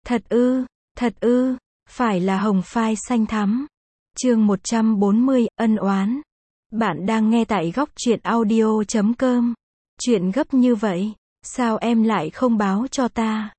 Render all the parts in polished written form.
Thật ư, phải là hồng phai xanh thắm. Chương 140, ân oán. Bạn đang nghe tại góc truyện audio.com. Chuyện gấp như vậy, sao em lại không báo cho ta?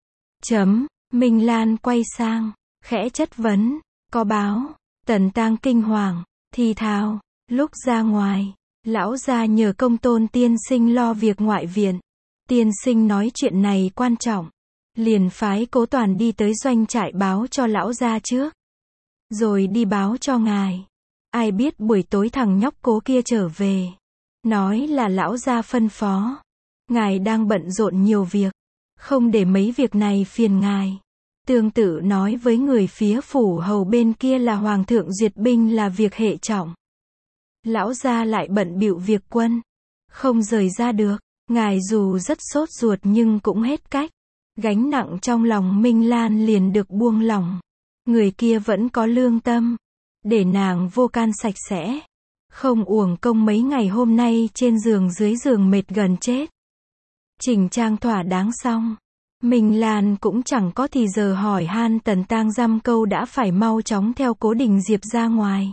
Minh Lan quay sang, khẽ chất vấn, có báo. Tần Tang kinh hoàng, thì thào, lúc ra ngoài, lão gia nhờ Công Tôn tiên sinh lo việc ngoại viện. Tiên sinh nói chuyện này quan trọng, liền phái Cố Toàn đi tới doanh trại báo cho lão gia trước, rồi đi báo cho ngài. Ai biết buổi tối thằng nhóc Cố kia trở về, nói là lão gia phân phó, ngài đang bận rộn nhiều việc, không để mấy việc này phiền ngài. Tương tự nói với người phía phủ hầu bên kia là hoàng thượng duyệt binh là việc hệ trọng. Lão gia lại bận bịu việc quân, không rời ra được. Ngài dù rất sốt ruột nhưng cũng hết cách. Gánh nặng trong lòng Minh Lan liền được buông lỏng. Người kia vẫn có lương tâm, để nàng vô can sạch sẽ, không uổng công mấy ngày hôm nay trên giường dưới giường mệt gần chết. Chỉnh trang thỏa đáng xong, Minh Lan cũng chẳng có thì giờ hỏi han Tần Tang dăm câu đã phải mau chóng theo Cố Đình Diệp ra ngoài.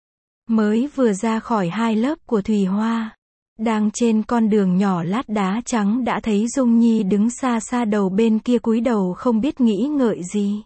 Mới vừa ra khỏi hai lớp của Thùy Hoa, đang trên con đường nhỏ lát đá trắng đã thấy Dung Nhi đứng xa xa đầu bên kia cúi đầu không biết nghĩ ngợi gì.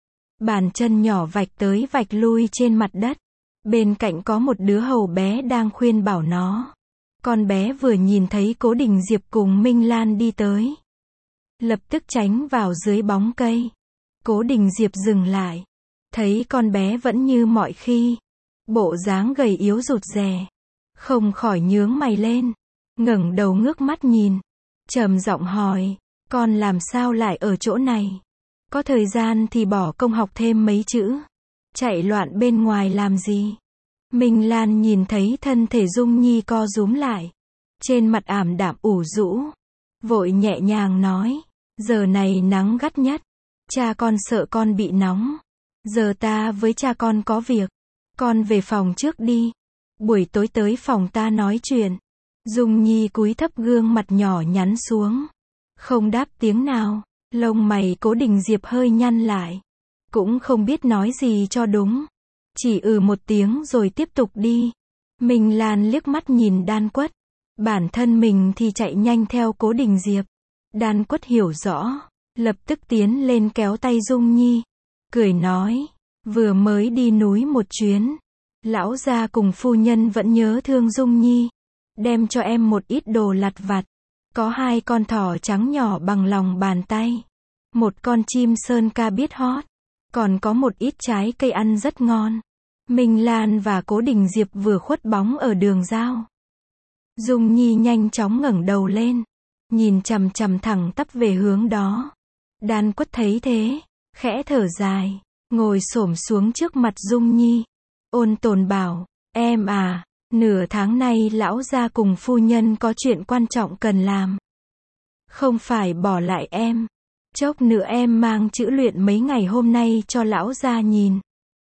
Bàn chân nhỏ vạch tới vạch lui trên mặt đất. Bên cạnh có một đứa hầu bé đang khuyên bảo nó. Con bé vừa nhìn thấy Cố Đình Diệp cùng Minh Lan đi tới, lập tức tránh vào dưới bóng cây. Cố Đình Diệp dừng lại, thấy con bé vẫn như mọi khi, bộ dáng gầy yếu rụt rè, không khỏi nhướng mày lên, ngẩng đầu ngước mắt nhìn, trầm giọng hỏi, con làm sao lại ở chỗ này? Có thời gian thì bỏ công học thêm mấy chữ, chạy loạn bên ngoài làm gì? Minh Lan nhìn thấy thân thể Dung Nhi co rúm lại, trên mặt ảm đạm ủ rũ, vội nhẹ nhàng nói, giờ này nắng gắt nhất, cha con sợ con bị nóng, giờ ta với cha con có việc, con về phòng trước đi, buổi tối tới phòng ta nói chuyện. Dung Nhi cúi thấp gương mặt nhỏ nhắn xuống, không đáp tiếng nào. Lông mày Cố Đình Diệp hơi nhăn lại, cũng không biết nói gì cho đúng, chỉ một tiếng rồi tiếp tục đi. Minh Lan liếc mắt nhìn Đan Quất, bản thân mình thì chạy nhanh theo Cố Đình Diệp. Đan Quất hiểu rõ, lập tức tiến lên kéo tay Dung Nhi, cười nói, vừa mới đi núi một chuyến, lão gia cùng phu nhân vẫn nhớ thương Dung Nhi, đem cho em một ít đồ lặt vặt. Có 2 con thỏ trắng nhỏ bằng lòng bàn tay, một con chim sơn ca biết hót, còn có một ít trái cây ăn rất ngon. Minh Lan và Cố Đình Diệp vừa khuất bóng ở đường giao. Dung Nhi nhanh chóng ngẩng đầu lên, nhìn chằm chằm thẳng tắp về hướng đó. Đan Quất thấy thế, khẽ thở dài, ngồi xổm xuống trước mặt Dung Nhi, ôn tồn bảo, em à, nửa tháng nay lão gia cùng phu nhân có chuyện quan trọng cần làm, không phải bỏ lại em. Chốc nữa em mang chữ luyện mấy ngày hôm nay cho lão gia nhìn.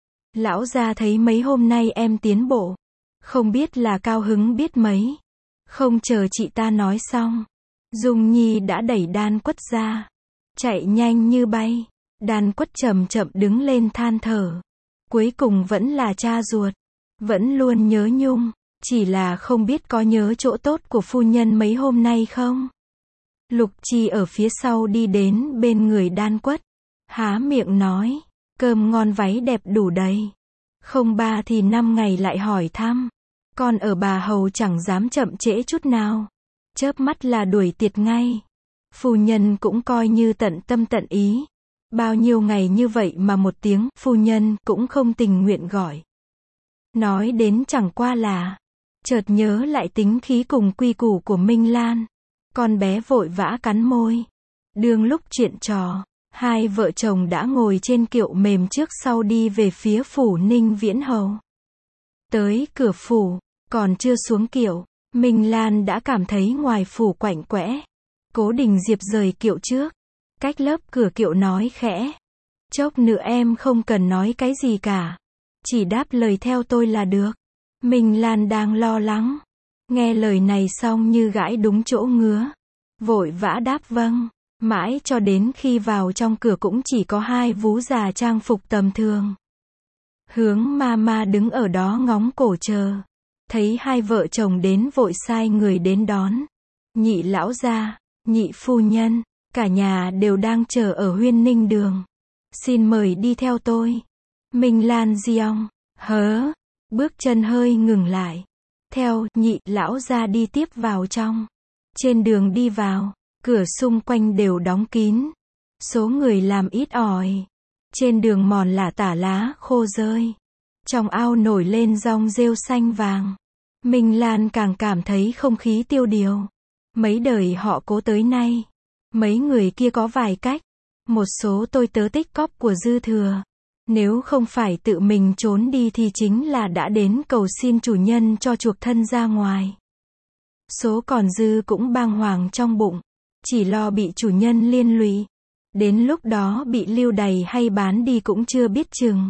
Lão gia thấy mấy hôm nay em tiến bộ, không biết là cao hứng biết mấy. Không chờ chị ta nói xong, Dung Nhi đã đẩy Đan Quất ra, chạy nhanh như bay. Đan Quất chậm chậm đứng lên than thở, cuối cùng vẫn là cha ruột, vẫn luôn nhớ nhung, chỉ là không biết có nhớ chỗ tốt của phu nhân mấy hôm nay không. Lục Chi ở phía sau đi đến bên người Đan Quất, há miệng nói, cơm ngon váy đẹp đủ đầy, không 3 thì 5 ngày lại hỏi thăm. Con ở bà hầu chẳng dám chậm trễ chút nào, chớp mắt là đuổi tiệt ngay. Phu nhân cũng coi như tận tâm tận ý, bao nhiêu ngày như vậy mà một tiếng phu nhân cũng không tình nguyện gọi. Nói đến chẳng qua là, chợt nhớ lại tính khí cùng quy củ của Minh Lan. Con bé vội vã cắn môi. Đương lúc chuyện trò, 2 vợ chồng đã ngồi trên kiệu mềm trước sau đi về phía phủ Ninh Viễn Hầu. Tới cửa phủ, còn chưa xuống kiệu, Minh Lan đã cảm thấy ngoài phủ quạnh quẽ. Cố Đình Diệp rời kiệu trước, cách lớp cửa kiệu nói khẽ, chốc nữa em không cần nói cái gì cả, chỉ đáp lời theo tôi là được. Minh Lan đang lo lắng, nghe lời này xong như gãi đúng chỗ ngứa, vội vã đáp vâng. Mãi cho đến khi vào trong cửa cũng chỉ có hai vú già trang phục tầm thường. Hướng Mama đứng ở đó ngóng cổ chờ. Thấy hai vợ chồng đến vội sai người đến đón. Nhị lão gia, nhị phu nhân, cả nhà đều đang chờ ở Huyên Ninh Đường. Xin mời đi theo tôi. Minh Lan Giong, bước chân hơi ngừng lại. Theo nhị lão gia đi tiếp vào trong. Trên đường đi vào, cửa xung quanh đều đóng kín. Số người làm ít ỏi. Trên đường mòn lả tả lá khô rơi. Trong ao nổi lên dong rêu xanh vàng. Minh Lan càng cảm thấy không khí tiêu điều. Mấy đời họ Cố tới nay, mấy người kia có vài cách. Một số tôi tớ tích cóp của dư thừa. Nếu không phải tự mình trốn đi thì chính là đã đến cầu xin chủ nhân cho chuộc thân ra ngoài. Số còn dư cũng bàng hoàng trong bụng, chỉ lo bị chủ nhân liên lụy. Đến lúc đó bị lưu đày hay bán đi cũng chưa biết chừng.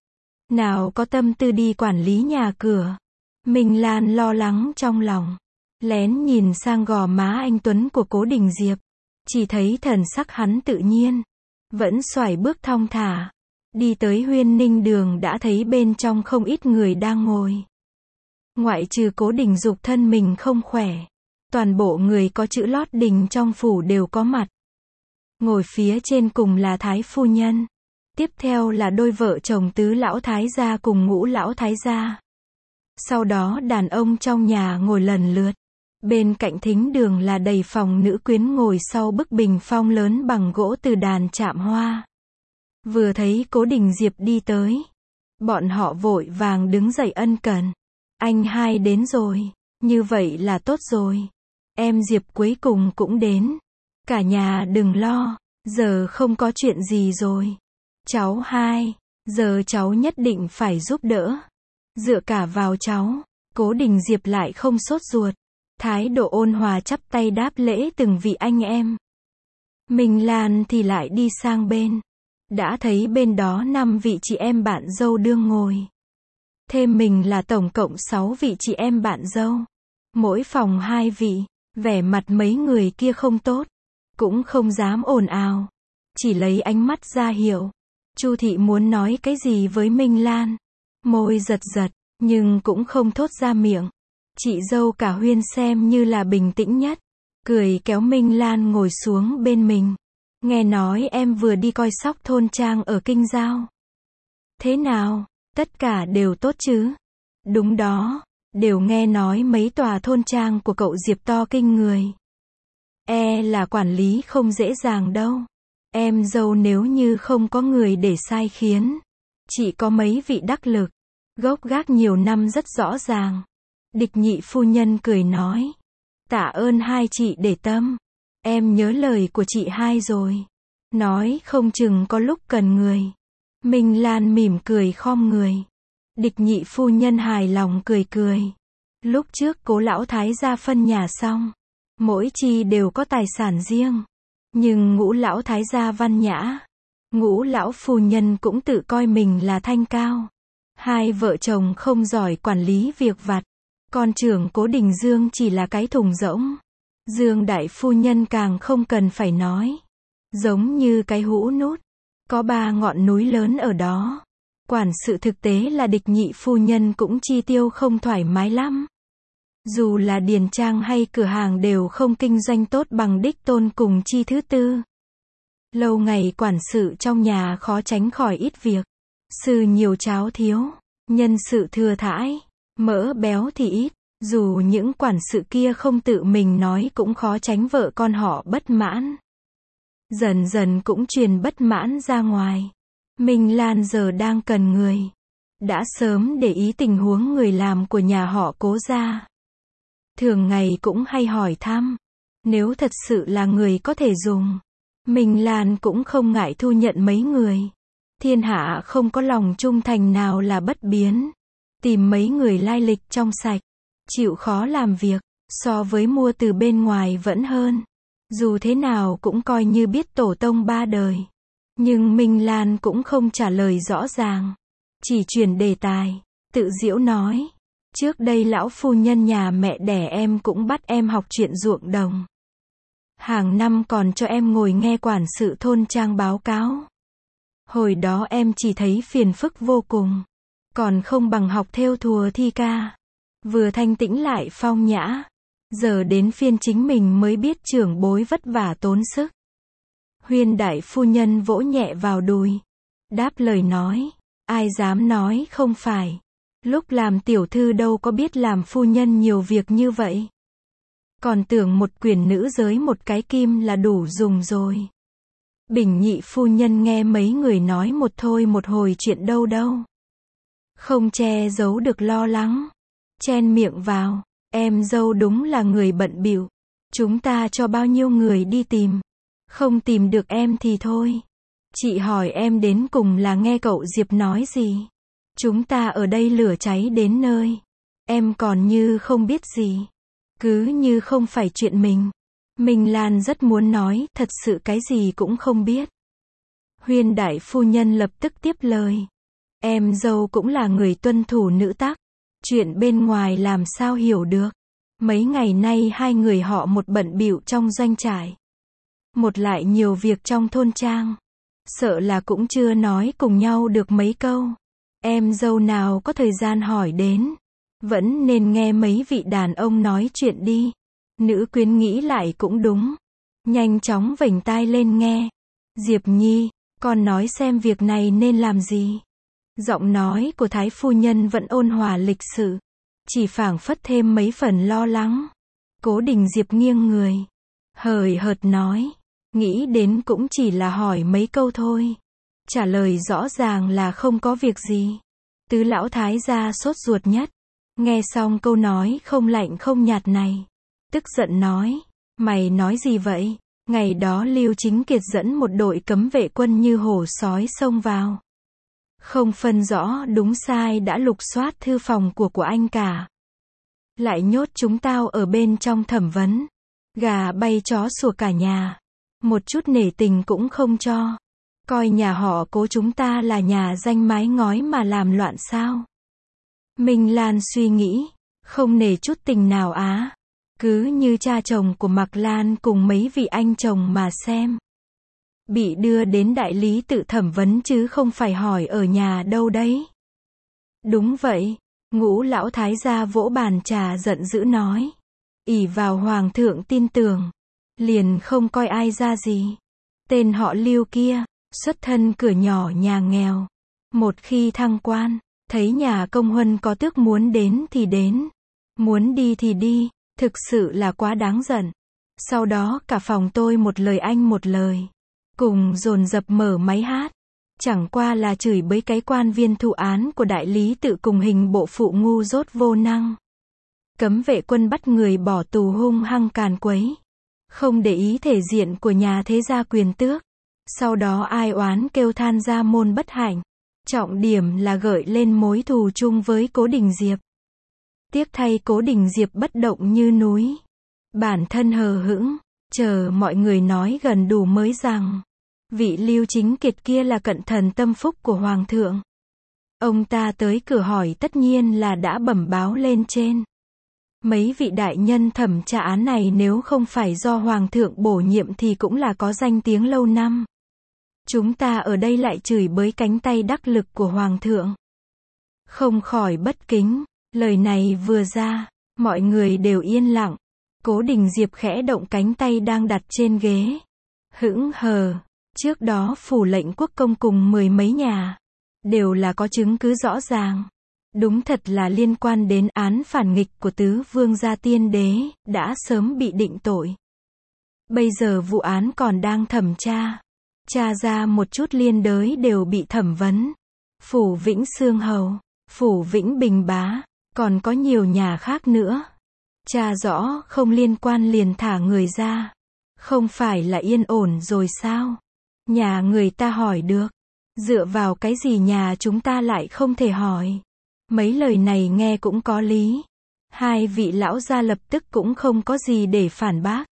Nào có tâm tư đi quản lý nhà cửa. Minh Lan lo lắng trong lòng. Lén nhìn sang gò má anh Tuấn của Cố Đình Diệp. Chỉ thấy thần sắc hắn tự nhiên. Vẫn xoải bước thong thả. Đi tới Huyên Ninh Đường đã thấy bên trong không ít người đang ngồi. Ngoại trừ Cố Đình Dục thân mình không khỏe. Toàn bộ người có chữ lót Đình trong phủ đều có mặt. Ngồi phía trên cùng là Thái phu nhân. Tiếp theo là đôi vợ chồng Tứ lão thái gia cùng Ngũ lão thái gia. Sau đó đàn ông trong nhà ngồi lần lượt. Bên cạnh thính đường là đầy phòng nữ quyến ngồi sau bức bình phong lớn bằng gỗ từ đàn chạm hoa. Vừa thấy Cố Đình Diệp đi tới, bọn họ vội vàng đứng dậy ân cần. Anh hai đến rồi, như vậy là tốt rồi. Em Diệp cuối cùng cũng đến. Cả nhà đừng lo, giờ không có chuyện gì rồi. Cháu hai, giờ cháu nhất định phải giúp đỡ. Dựa cả vào cháu. Cố Đình Diệp lại không sốt ruột. Thái độ ôn hòa chắp tay đáp lễ từng vị anh em. Minh Lan thì lại đi sang bên. Đã thấy bên đó 5 vị chị em bạn dâu đương ngồi. Thêm mình là tổng cộng 6 vị chị em bạn dâu. Mỗi phòng 2 vị. Vẻ mặt mấy người kia không tốt. Cũng không dám ồn ào. Chỉ lấy ánh mắt ra hiệu. Chu thị muốn nói cái gì với Minh Lan. Môi giật giật, nhưng cũng không thốt ra miệng. Chị dâu cả Huyên xem như là bình tĩnh nhất. Cười kéo Minh Lan ngồi xuống bên mình. Nghe nói em vừa đi coi sóc thôn trang ở Kinh Giao. Thế nào, tất cả đều tốt chứ? Đúng đó, đều nghe nói mấy tòa thôn trang của cậu Diệp to kinh người. Là quản lý không dễ dàng đâu. Em dâu nếu như không có người để sai khiến. Chỉ có mấy vị đắc lực. Gốc gác nhiều năm rất rõ ràng. Địch nhị phu nhân cười nói. Tạ ơn hai chị để tâm. Em nhớ lời của chị hai rồi. Nói không chừng có lúc cần người. Minh Lan mỉm cười khom người. Địch nhị phu nhân hài lòng cười cười. Lúc trước Cố lão thái gia phân nhà xong. Mỗi chi đều có tài sản riêng. Nhưng Ngũ lão thái gia văn nhã. Ngũ lão phu nhân cũng tự coi mình là thanh cao. Hai vợ chồng không giỏi quản lý việc vặt. Con trưởng Cố Đình Dương chỉ là cái thùng rỗng. Dương đại phu nhân càng không cần phải nói. Giống như cái hũ nút. Có 3 ngọn núi lớn ở đó. Quản sự thực tế là địch nhị phu nhân cũng chi tiêu không thoải mái lắm. Dù là điền trang hay cửa hàng đều không kinh doanh tốt bằng đích tôn cùng chi thứ tư. Lâu ngày quản sự trong nhà khó tránh khỏi ít việc. Sự nhiều cháo thiếu. Nhân sự thừa thãi. Mỡ béo thì ít. Dù những quản sự kia không tự mình nói cũng khó tránh vợ con họ bất mãn. Dần dần cũng truyền bất mãn ra ngoài. Minh Lan giờ đang cần người. Đã sớm để ý tình huống người làm của nhà họ Cố gia. Thường ngày cũng hay hỏi thăm. Nếu thật sự là người có thể dùng. Minh Lan cũng không ngại thu nhận mấy người. Thiên hạ không có lòng trung thành nào là bất biến. Tìm mấy người lai lịch trong sạch. Chịu khó làm việc. So với mua từ bên ngoài vẫn hơn. Dù thế nào cũng coi như biết tổ tông 3 đời. Nhưng Minh Lan cũng không trả lời rõ ràng. Chỉ chuyển đề tài. Tự giễu nói. Trước đây lão phu nhân nhà mẹ đẻ em cũng bắt em học chuyện ruộng đồng. Hàng năm còn cho em ngồi nghe quản sự thôn trang báo cáo. Hồi đó em chỉ thấy phiền phức vô cùng. Còn không bằng học thêu thùa thi ca. Vừa thanh tĩnh lại phong nhã. Giờ đến phiên chính mình mới biết trưởng bối vất vả tốn sức. Huyên đại phu nhân vỗ nhẹ vào đùi. Đáp lời nói. Ai dám nói không phải. Lúc làm tiểu thư đâu có biết làm phu nhân nhiều việc như vậy. Còn tưởng một quyển nữ giới một cái kim là đủ dùng rồi. Bình nhị phu nhân nghe mấy người nói một thôi một hồi chuyện đâu đâu. Không che giấu được lo lắng. Chen miệng vào. Em dâu đúng là người bận bịu. Chúng ta cho bao nhiêu người đi tìm. Không tìm được em thì thôi. Chị hỏi em đến cùng là nghe cậu Diệp nói gì. Chúng ta ở đây lửa cháy đến nơi. Em còn như không biết gì. Cứ như không phải chuyện mình. Minh Lan rất muốn nói, thật sự cái gì cũng không biết. Huyên đại phu nhân lập tức tiếp lời. Em dâu cũng là người tuân thủ nữ tắc. Chuyện bên ngoài làm sao hiểu được. Mấy ngày nay hai người họ một bận bịu trong doanh trại. Một lại nhiều việc trong thôn trang. Sợ là cũng chưa nói cùng nhau được mấy câu. Em dâu nào có thời gian hỏi đến. Vẫn nên nghe mấy vị đàn ông nói chuyện đi. Nữ quyến nghĩ lại cũng đúng. Nhanh chóng vểnh tai lên nghe. Diệp Nhi, con nói xem việc này nên làm gì. Giọng nói của Thái phu nhân vẫn ôn hòa lịch sự. Chỉ phảng phất thêm mấy phần lo lắng. Cố Đình Diệp nghiêng người. Hời hợt nói. Nghĩ đến cũng chỉ là hỏi mấy câu thôi. Trả lời rõ ràng là không có việc gì. Tứ lão thái gia sốt ruột nhất. Nghe xong câu nói không lạnh không nhạt này. Tức giận nói. Mày nói gì vậy? Ngày đó Lưu Chính Kiệt dẫn một đội cấm vệ quân như hổ sói xông vào. Không phân rõ đúng sai đã lục soát thư phòng của anh cả. Lại nhốt chúng tao ở bên trong thẩm vấn. Gà bay chó sủa cả nhà. Một chút nể tình cũng không cho. Coi nhà họ Cố chúng ta là nhà danh mái ngói mà làm loạn sao? Minh Lan suy nghĩ. Không nể chút tình nào á. Cứ như cha chồng của Mạc Lan cùng mấy vị anh chồng mà xem. Bị đưa đến đại lý tự thẩm vấn chứ không phải hỏi ở nhà đâu đấy. Đúng vậy. Ngũ lão thái gia vỗ bàn trà giận dữ nói. Ỷ vào hoàng thượng tin tưởng. Liền không coi ai ra gì. Tên họ Lưu kia, xuất thân cửa nhỏ nhà nghèo. Một khi thăng quan, thấy nhà công huân có tước muốn đến thì đến. Muốn đi thì đi, thực sự là quá đáng giận. Sau đó cả phòng tôi một lời anh một lời. Cùng dồn dập mở máy hát. Chẳng qua là chửi bới cái quan viên thụ án của đại lý tự cùng hình bộ phụ ngu dốt vô năng. Cấm vệ quân bắt người bỏ tù hung hăng càn quấy. Không để ý thể diện của nhà thế gia quyền tước. Sau đó ai oán kêu than gia môn bất hạnh. Trọng điểm là gợi lên mối thù chung với Cố Đình Diệp. Tiếc thay Cố Đình Diệp bất động như núi. Bản thân hờ hững, chờ mọi người nói gần đủ mới rằng. Vị Lưu Chính Kiệt kia là cận thần tâm phúc của Hoàng thượng. Ông ta tới cửa hỏi tất nhiên là đã bẩm báo lên trên. Mấy vị đại nhân thẩm tra án này nếu không phải do Hoàng thượng bổ nhiệm thì cũng là có danh tiếng lâu năm. Chúng ta ở đây lại chửi bới cánh tay đắc lực của Hoàng thượng. Không khỏi bất kính. Lời này vừa ra, mọi người đều yên lặng. Cố Đình Diệp khẽ động cánh tay đang đặt trên ghế. Hững hờ. Trước đó phủ lệnh quốc công cùng mười mấy nhà. Đều là có chứng cứ rõ ràng. Đúng thật là liên quan đến án phản nghịch của tứ vương gia tiên đế, đã sớm bị định tội. Bây giờ vụ án còn đang thẩm tra. Tra ra một chút liên đới đều bị thẩm vấn. Phủ Vĩnh Xương Hầu, Phủ Vĩnh Bình Bá, còn có nhiều nhà khác nữa. Tra rõ không liên quan liền thả người ra. Không phải là yên ổn rồi sao? Nhà người ta hỏi được. Dựa vào cái gì nhà chúng ta lại không thể hỏi? Mấy lời này nghe cũng có lý. Hai vị lão gia lập tức cũng không có gì để phản bác.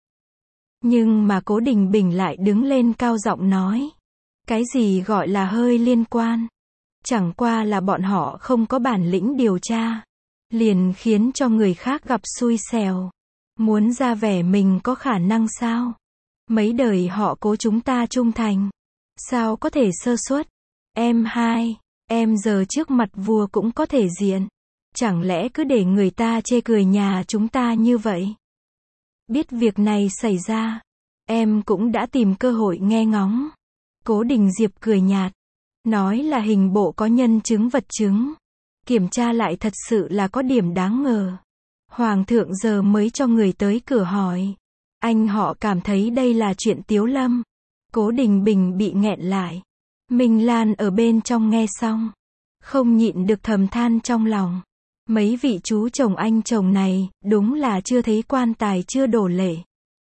Nhưng mà Cố Đình Bình lại đứng lên cao giọng nói. Cái gì gọi là hơi liên quan? Chẳng qua là bọn họ không có bản lĩnh điều tra. Liền khiến cho người khác gặp xui xẻo. Muốn ra vẻ mình có khả năng sao? Mấy đời họ Cố chúng ta trung thành. Sao có thể sơ suất? Em hai, em giờ trước mặt vua cũng có thể diện. Chẳng lẽ cứ để người ta chê cười nhà chúng ta như vậy? Biết việc này xảy ra, em cũng đã tìm cơ hội nghe ngóng. Cố Đình Diệp cười nhạt, nói là hình bộ có nhân chứng vật chứng. Kiểm tra lại thật sự là có điểm đáng ngờ. Hoàng thượng giờ mới cho người tới cửa hỏi. Anh họ cảm thấy đây là chuyện tiếu lâm. Cố Đình Bình bị nghẹn lại. Minh Lan ở bên trong nghe xong, không nhịn được thầm than trong lòng. Mấy vị chú chồng anh chồng này, đúng là chưa thấy quan tài chưa đổ lệ.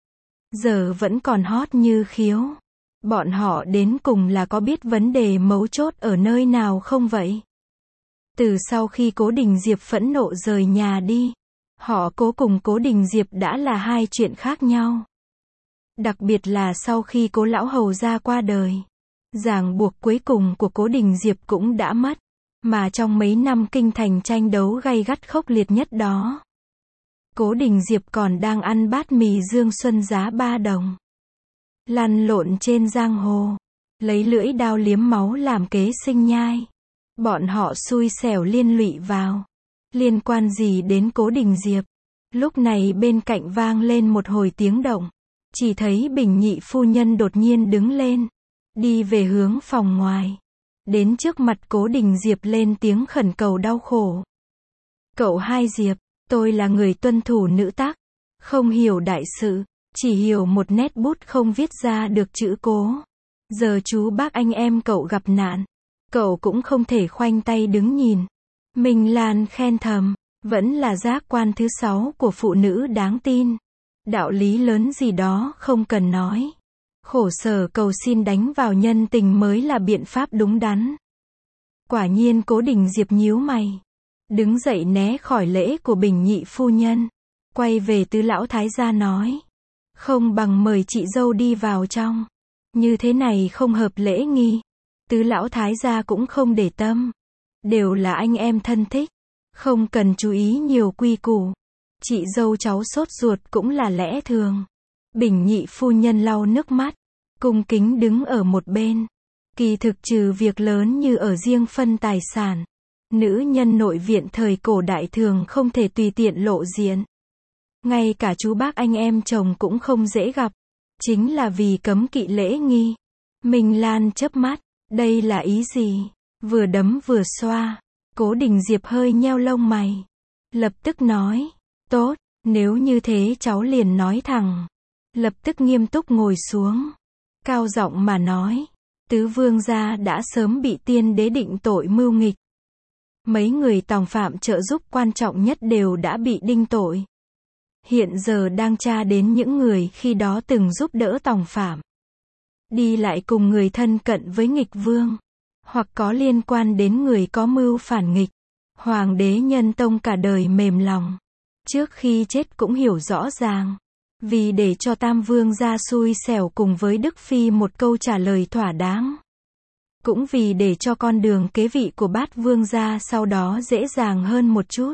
Giờ vẫn còn hot như khiếu. Bọn họ đến cùng là có biết vấn đề mấu chốt ở nơi nào không vậy? Từ sau khi Cố Đình Diệp phẫn nộ rời nhà đi, họ Cố cùng Cố Đình Diệp đã là hai chuyện khác nhau. Đặc biệt là sau khi Cố lão hầu gia qua đời, ràng buộc cuối cùng của Cố Đình Diệp cũng đã mất. Mà trong mấy năm kinh thành tranh đấu gay gắt khốc liệt nhất đó, Cố Đình Diệp còn đang ăn bát mì Dương Xuân giá 3 đồng. Lăn lộn trên giang hồ, lấy lưỡi dao liếm máu làm kế sinh nhai. Bọn họ xui xẻo liên lụy vào. Liên quan gì đến Cố Đình Diệp? Lúc này bên cạnh vang lên một hồi tiếng động. Chỉ thấy Bình nhị phu nhân đột nhiên đứng lên, đi về hướng phòng ngoài. Đến trước mặt Cố Đình Diệp lên tiếng khẩn cầu đau khổ. Cậu hai Diệp, tôi là người tuân thủ nữ tắc, không hiểu đại sự, chỉ hiểu một nét bút không viết ra được chữ Cố. Giờ chú bác anh em cậu gặp nạn, cậu cũng không thể khoanh tay đứng nhìn. Minh Lan khen thầm, vẫn là giác quan thứ 6 của phụ nữ đáng tin. Đạo lý lớn gì đó không cần nói. Khổ sở cầu xin đánh vào nhân tình mới là biện pháp đúng đắn. Quả nhiên Cố Đình Diệp nhíu mày, đứng dậy né khỏi lễ của Bình nhị phu nhân, quay về Tứ lão thái gia nói, không bằng mời chị dâu đi vào trong. Như thế này không hợp lễ nghi. Tứ lão thái gia cũng không để tâm, đều là anh em thân thích, không cần chú ý nhiều quy củ. Chị dâu cháu sốt ruột cũng là lẽ thường. Bình nhị phu nhân lau nước mắt, cung kính đứng ở một bên. Kỳ thực trừ việc lớn như ở riêng phân tài sản, nữ nhân nội viện thời cổ đại thường không thể tùy tiện lộ diện. Ngay cả chú bác anh em chồng cũng không dễ gặp, chính là vì cấm kỵ lễ nghi. Minh Lan chớp mắt, đây là ý gì? Vừa đấm vừa xoa. Cố Đình Diệp hơi nheo lông mày, lập tức nói, tốt, nếu như thế cháu liền nói thẳng. Lập tức nghiêm túc ngồi xuống, cao giọng mà nói, tứ vương gia đã sớm bị tiên đế định tội mưu nghịch. Mấy người tòng phạm trợ giúp quan trọng nhất đều đã bị đinh tội. Hiện giờ đang tra đến những người khi đó từng giúp đỡ tòng phạm, đi lại cùng người thân cận với nghịch vương, hoặc có liên quan đến người có mưu phản nghịch. Hoàng đế Nhân Tông cả đời mềm lòng, trước khi chết cũng hiểu rõ ràng, vì để cho Tam Vương gia xui xẻo cùng với Đức Phi một câu trả lời thỏa đáng, cũng vì để cho con đường kế vị của Bát Vương gia sau đó dễ dàng hơn một chút,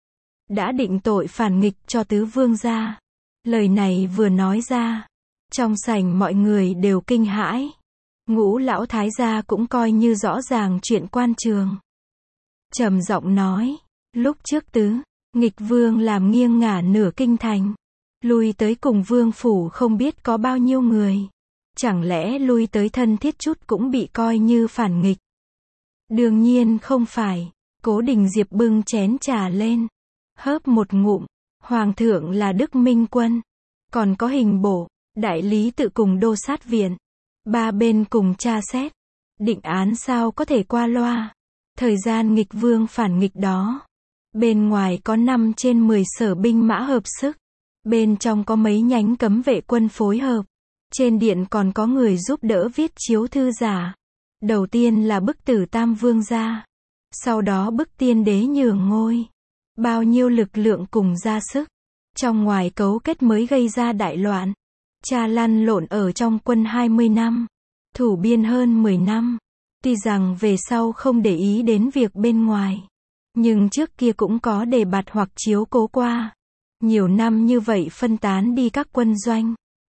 đã định tội phản nghịch cho Tứ Vương gia. Lời này vừa nói ra, trong sảnh mọi người đều kinh hãi. Ngũ lão thái gia cũng coi như rõ ràng chuyện quan trường, trầm giọng nói, lúc trước Tứ nghịch vương làm nghiêng ngả nửa kinh thành, lui tới cùng vương phủ không biết có bao nhiêu người, chẳng lẽ lui tới thân thiết chút cũng bị coi như phản nghịch? Đương nhiên không phải. Cố Đình Diệp bưng chén trà lên, hớp một ngụm. Hoàng thượng là Đức Minh Quân, còn có hình bổ, đại lý tự cùng đô sát viện, ba bên cùng tra xét, định án sao có thể qua loa. Thời gian nghịch vương phản nghịch đó, bên ngoài có 5 trên 10 sở binh mã hợp sức, bên trong có mấy nhánh cấm vệ quân phối hợp, trên điện còn có người giúp đỡ viết chiếu thư giả. Đầu tiên là bức tử Tam Vương gia, sau đó bức tiên đế nhường ngôi. Bao nhiêu lực lượng cùng ra sức, trong ngoài cấu kết mới gây ra đại loạn. Cha lăn lộn ở trong quân 20 năm, thủ biên hơn 10 năm. Tuy rằng về sau không để ý đến việc bên ngoài, nhưng trước kia cũng có đề bạt hoặc chiếu cố qua. Nhiều năm như vậy phân tán đi các quân doanh,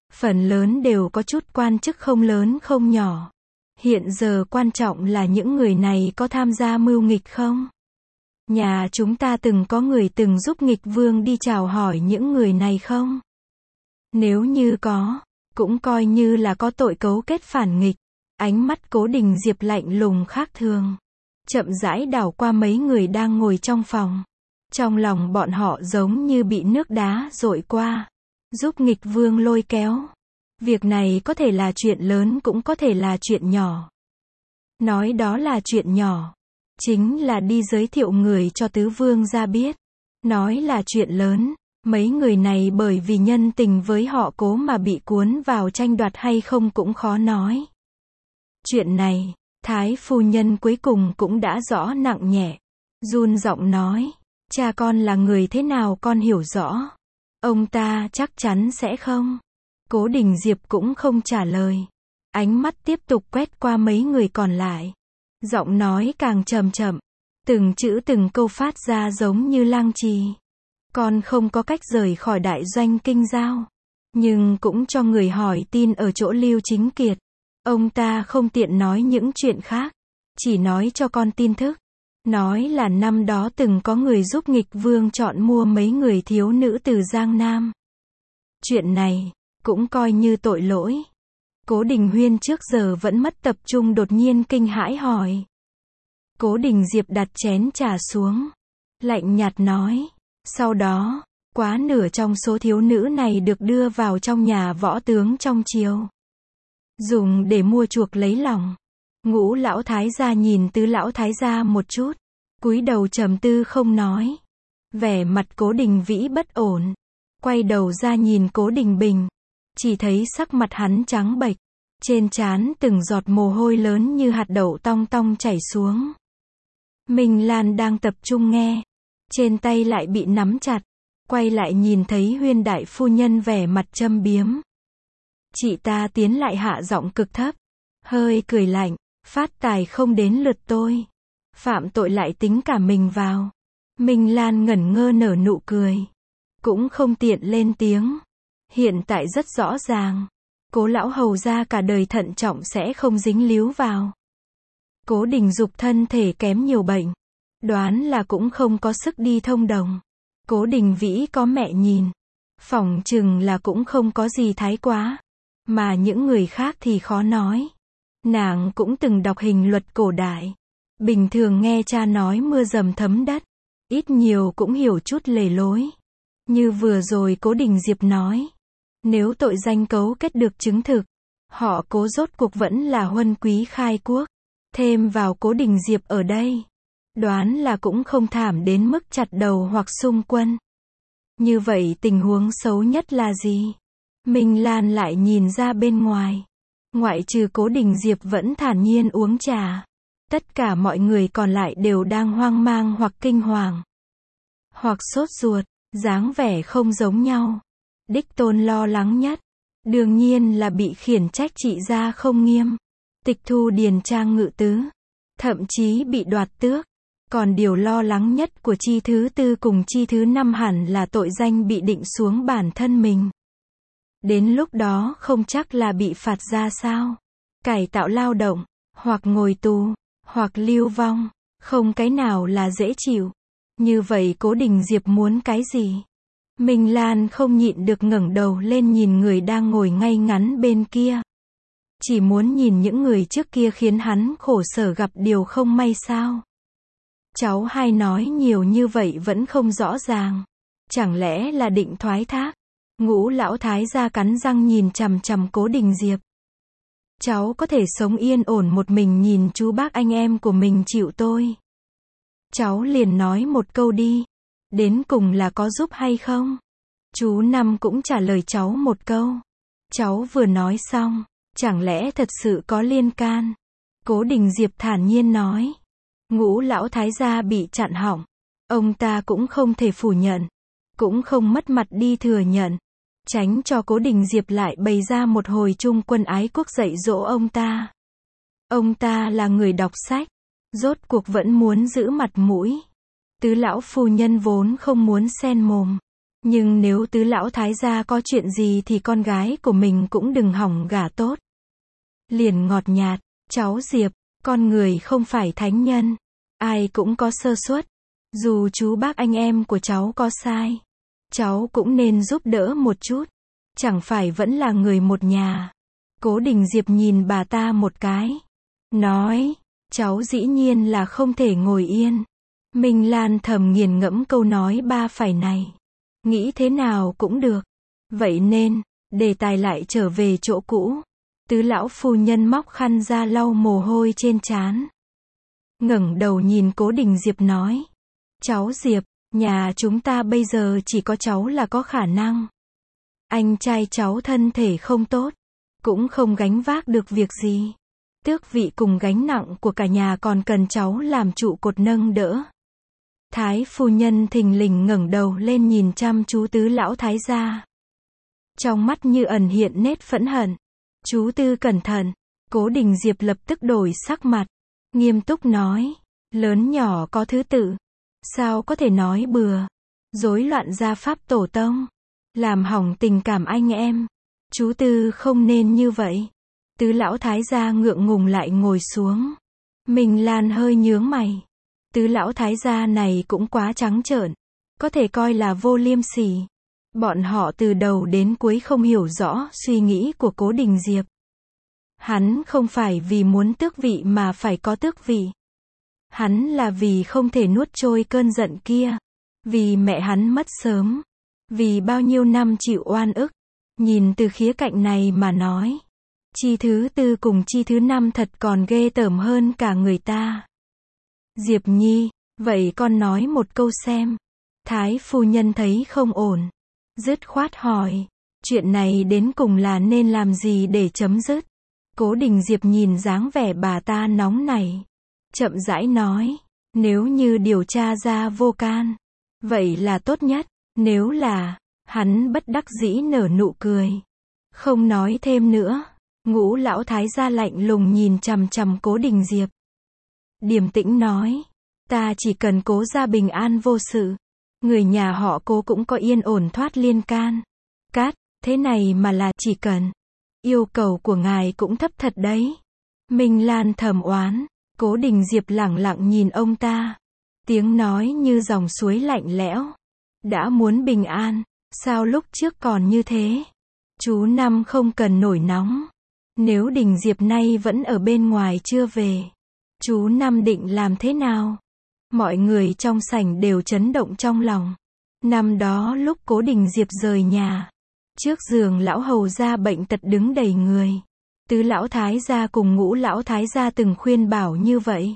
Phần lớn đều có chút quan chức không lớn không nhỏ. Hiện giờ quan trọng là những người này có tham gia mưu nghịch không? Nhà chúng ta từng có người từng giúp nghịch vương đi chào hỏi những người này không? Nếu như có, cũng coi như là có tội cấu kết phản nghịch. Ánh mắt Cố Đình Diệp lạnh lùng khác thường. Chậm rãi đảo qua mấy người đang ngồi trong phòng. Trong lòng bọn họ giống như bị nước đá dội qua. Giúp nghịch vương lôi kéo. Việc này có thể là chuyện lớn cũng có thể là chuyện nhỏ. Nói đó là chuyện nhỏ. Chính là đi giới thiệu người cho tứ vương gia biết. Nói là chuyện lớn. Mấy người này bởi vì nhân tình với họ Cố mà bị cuốn vào tranh đoạt hay không cũng khó nói. Chuyện này, Thái phu nhân cuối cùng cũng đã rõ nặng nhẹ. Run giọng nói, cha con là người thế nào con hiểu rõ. Ông ta chắc chắn sẽ không. Cố Đình Diệp cũng không trả lời. Ánh mắt tiếp tục quét qua mấy người còn lại. Giọng nói càng chậm chậm. Từng chữ từng câu phát ra giống như lang trì. Con không có cách rời khỏi đại doanh Kinh Giao. Nhưng cũng cho người hỏi tin ở chỗ Lưu Chính Kiệt. Ông ta không tiện nói những chuyện khác. Chỉ nói cho con tin tức. Nói là năm đó từng có người giúp nghịch vương chọn mua mấy người thiếu nữ từ Giang Nam. Chuyện này, cũng coi như tội lỗi. Cố Đình Huyên trước giờ vẫn mất tập trung đột nhiên kinh hãi hỏi. Cố Đình Diệp đặt chén trà xuống. Lạnh nhạt nói. Sau đó, quá nửa trong số thiếu nữ này được đưa vào trong nhà võ tướng trong triều. Dùng để mua chuộc lấy lòng. Ngũ lão thái gia nhìn Tứ lão thái gia một chút. Cúi đầu trầm tư không nói. Vẻ mặt Cố Đình Vĩ bất ổn. Quay đầu ra nhìn Cố Đình Bình. Chỉ thấy sắc mặt hắn trắng bệch. Trên trán từng giọt mồ hôi lớn như hạt đậu tong tong chảy xuống. Minh Lan đang tập trung nghe. Trên tay lại bị nắm chặt. Quay lại nhìn thấy Huyên đại phu nhân vẻ mặt châm biếm. Chị ta tiến lại hạ giọng cực thấp. Hơi cười lạnh. Phát tài không đến lượt tôi. Phạm tội lại tính cả mình vào. Minh Lan ngẩn ngơ nở nụ cười. Cũng không tiện lên tiếng. Hiện tại rất rõ ràng. Cố lão hầu gia cả đời thận trọng sẽ không dính líu vào. Cố Đình Dục thân thể kém nhiều bệnh. Đoán là cũng không có sức đi thông đồng. Cố Đình Vĩ có mẹ nhìn. Phỏng chừng là cũng không có gì thái quá. Mà những người khác thì khó nói. Nàng cũng từng đọc hình luật cổ đại. Bình thường nghe cha nói mưa dầm thấm đất. Ít nhiều cũng hiểu chút lề lối. Như vừa rồi Cố Đình Diệp nói. Nếu tội danh cấu kết được chứng thực. Họ Cố rốt cuộc vẫn là huân quý khai quốc. Thêm vào Cố Đình Diệp ở đây. Đoán là cũng không thảm đến mức chặt đầu hoặc xung quân. Như vậy tình huống xấu nhất là gì? Minh Lan lại nhìn ra bên ngoài. Ngoại trừ Cố Đình Diệp vẫn thản nhiên uống trà. Tất cả mọi người còn lại đều đang hoang mang hoặc kinh hoàng. Hoặc sốt ruột, dáng vẻ không giống nhau. Đích Tôn lo lắng nhất. Đương nhiên là bị khiển trách trị gia không nghiêm. Tịch thu điền trang ngự tứ. Thậm chí bị đoạt tước. Còn điều lo lắng nhất của chi thứ tư cùng chi thứ năm hẳn là tội danh bị định xuống bản thân mình. Đến lúc đó không chắc là bị phạt ra sao. Cải tạo lao động, hoặc ngồi tù, hoặc lưu vong. Không cái nào là dễ chịu. Như vậy Cố Đình Diệp muốn cái gì? Minh Lan không nhịn được ngẩng đầu lên nhìn người đang ngồi ngay ngắn bên kia. Chỉ muốn nhìn những người trước kia khiến hắn khổ sở gặp điều không may sao? Cháu hai nói nhiều như vậy vẫn không rõ ràng. Chẳng lẽ là định thoái thác? Ngũ lão thái gia cắn răng nhìn chằm chằm Cố Đình Diệp. Cháu có thể sống yên ổn một mình nhìn chú bác anh em của mình chịu tôi. Cháu liền nói một câu đi. Đến cùng là có giúp hay không? Chú Năm cũng trả lời cháu một câu. Cháu vừa nói xong. Chẳng lẽ thật sự có liên can? Cố Đình Diệp thản nhiên nói. Ngũ lão thái gia bị chặn họng. Ông ta cũng không thể phủ nhận. Cũng không mất mặt đi thừa nhận. Tránh cho Cố Đình Diệp lại bày ra một hồi trung quân ái quốc dạy dỗ ông ta. Ông ta là người đọc sách. Rốt cuộc vẫn muốn giữ mặt mũi. Tứ lão phu nhân vốn không muốn xen mồm. Nhưng nếu Tứ lão thái gia có chuyện gì thì con gái của mình cũng đừng hỏng gả tốt. Liền ngọt nhạt, cháu Diệp, con người không phải thánh nhân. Ai cũng có sơ suất. Dù chú bác anh em của cháu có sai, cháu cũng nên giúp đỡ một chút. Chẳng phải vẫn là người một nhà. Cố Đình Diệp nhìn bà ta một cái. Nói, cháu dĩ nhiên là không thể ngồi yên. Minh Lan thầm nghiền ngẫm câu nói ba phải này. Nghĩ thế nào cũng được. Vậy nên, đề tài lại trở về chỗ cũ. Tứ lão phu nhân móc khăn ra lau mồ hôi trên trán. Ngẩng đầu nhìn Cố Đình Diệp nói. Cháu Diệp, nhà chúng ta bây giờ chỉ có cháu là có khả năng. Anh trai cháu thân thể không tốt, cũng không gánh vác được việc gì. Tước vị cùng gánh nặng của cả nhà còn cần cháu làm trụ cột nâng đỡ. Thái phu nhân thình lình ngẩng đầu lên nhìn chăm chú Tứ lão thái gia. Trong mắt như ẩn hiện nét phẫn hận. Chú Tư cẩn thận. Cố Đình Diệp lập tức đổi sắc mặt. Nghiêm túc nói. Lớn nhỏ có thứ tự. Sao có thể nói bừa. Rối loạn gia pháp tổ tông. Làm hỏng tình cảm anh em. Chú Tư không nên như vậy. Tứ lão thái gia ngượng ngùng lại ngồi xuống. Minh Lan hơi nhướng mày. Tứ lão thái gia này cũng quá trắng trợn. Có thể coi là vô liêm sỉ. Bọn họ từ đầu đến cuối không hiểu rõ suy nghĩ của Cố Đình Diệp. Hắn không phải vì muốn tước vị mà phải có tước vị. Hắn là vì không thể nuốt trôi cơn giận kia. Vì mẹ hắn mất sớm. Vì bao nhiêu năm chịu oan ức. Nhìn từ khía cạnh này mà nói. Chi thứ tư cùng chi thứ năm thật còn ghê tởm hơn cả người ta. Diệp Nhi, vậy con nói một câu xem. Thái phu nhân thấy không ổn. Dứt khoát hỏi. Chuyện này đến cùng là nên làm gì để chấm dứt? Cố Đình Diệp nhìn dáng vẻ bà ta nóng nảy. Chậm rãi nói. Nếu như điều tra ra vô can. Vậy là tốt nhất. Nếu là. Hắn bất đắc dĩ nở nụ cười. Không nói thêm nữa. Ngũ lão thái gia lạnh lùng nhìn chằm chằm Cố Đình Diệp. Điềm tĩnh nói. Ta chỉ cần Cố gia bình an vô sự. Người nhà họ Cố cũng có yên ổn thoát liên can. Cát, thế này mà là chỉ cần. Yêu cầu của ngài cũng thấp thật đấy. Minh Lan thầm oán. Cố Đình Diệp lẳng lặng nhìn ông ta. Tiếng nói như dòng suối lạnh lẽo. Đã muốn bình an, sao lúc trước còn như thế? Chú Năm không cần nổi nóng. Nếu Đình Diệp nay vẫn ở bên ngoài chưa về, chú Năm định làm thế nào? Mọi người trong sảnh đều chấn động trong lòng. Năm đó lúc Cố Đình Diệp rời nhà, trước giường lão hầu gia bệnh tật đứng đầy người. Tứ lão thái gia cùng ngũ lão thái gia từng khuyên bảo như vậy.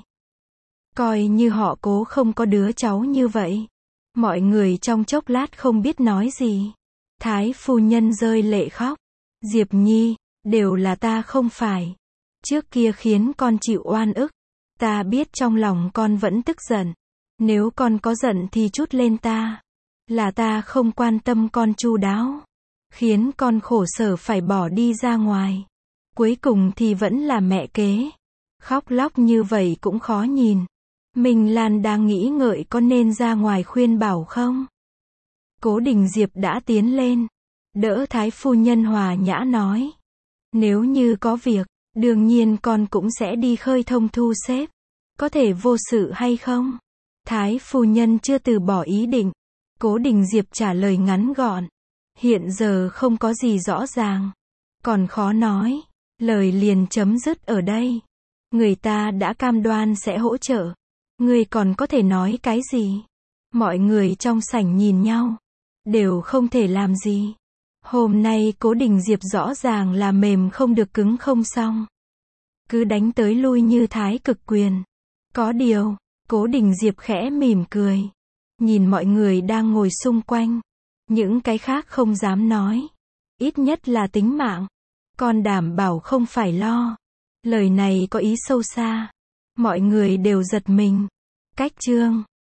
Coi như họ Cố không có đứa cháu như vậy. Mọi người trong chốc lát không biết nói gì. Thái phu nhân rơi lệ khóc. Diệp Nhi, đều là ta không phải. Trước kia khiến con chịu oan ức. Ta biết trong lòng con vẫn tức giận. Nếu con có giận thì trút lên ta. Là ta không quan tâm con chu đáo. Khiến con khổ sở phải bỏ đi ra ngoài. Cuối cùng thì vẫn là mẹ kế. Khóc lóc như vậy cũng khó nhìn. Minh Lan đang nghĩ ngợi có nên ra ngoài khuyên bảo không? Cố Đình Diệp đã tiến lên. Đỡ Thái phu nhân hòa nhã nói. Nếu như có việc, đương nhiên con cũng sẽ đi khơi thông thu xếp. Có thể vô sự hay không? Thái phu nhân chưa từ bỏ ý định. Cố Đình Diệp trả lời ngắn gọn. Hiện giờ không có gì rõ ràng. Còn khó nói. Lời liền chấm dứt ở đây. Người ta đã cam đoan sẽ hỗ trợ. Người còn có thể nói cái gì? Mọi người trong sảnh nhìn nhau. Đều không thể làm gì. Hôm nay Cố Đình Diệp rõ ràng là mềm không được cứng không xong. Cứ đánh tới lui như thái cực quyền. Có điều, Cố Đình Diệp khẽ mỉm cười. Nhìn mọi người đang ngồi xung quanh. Những cái khác không dám nói. Ít nhất là tính mạng. Con đảm bảo không phải lo. Lời này có ý sâu xa. Mọi người đều giật mình. Cách chương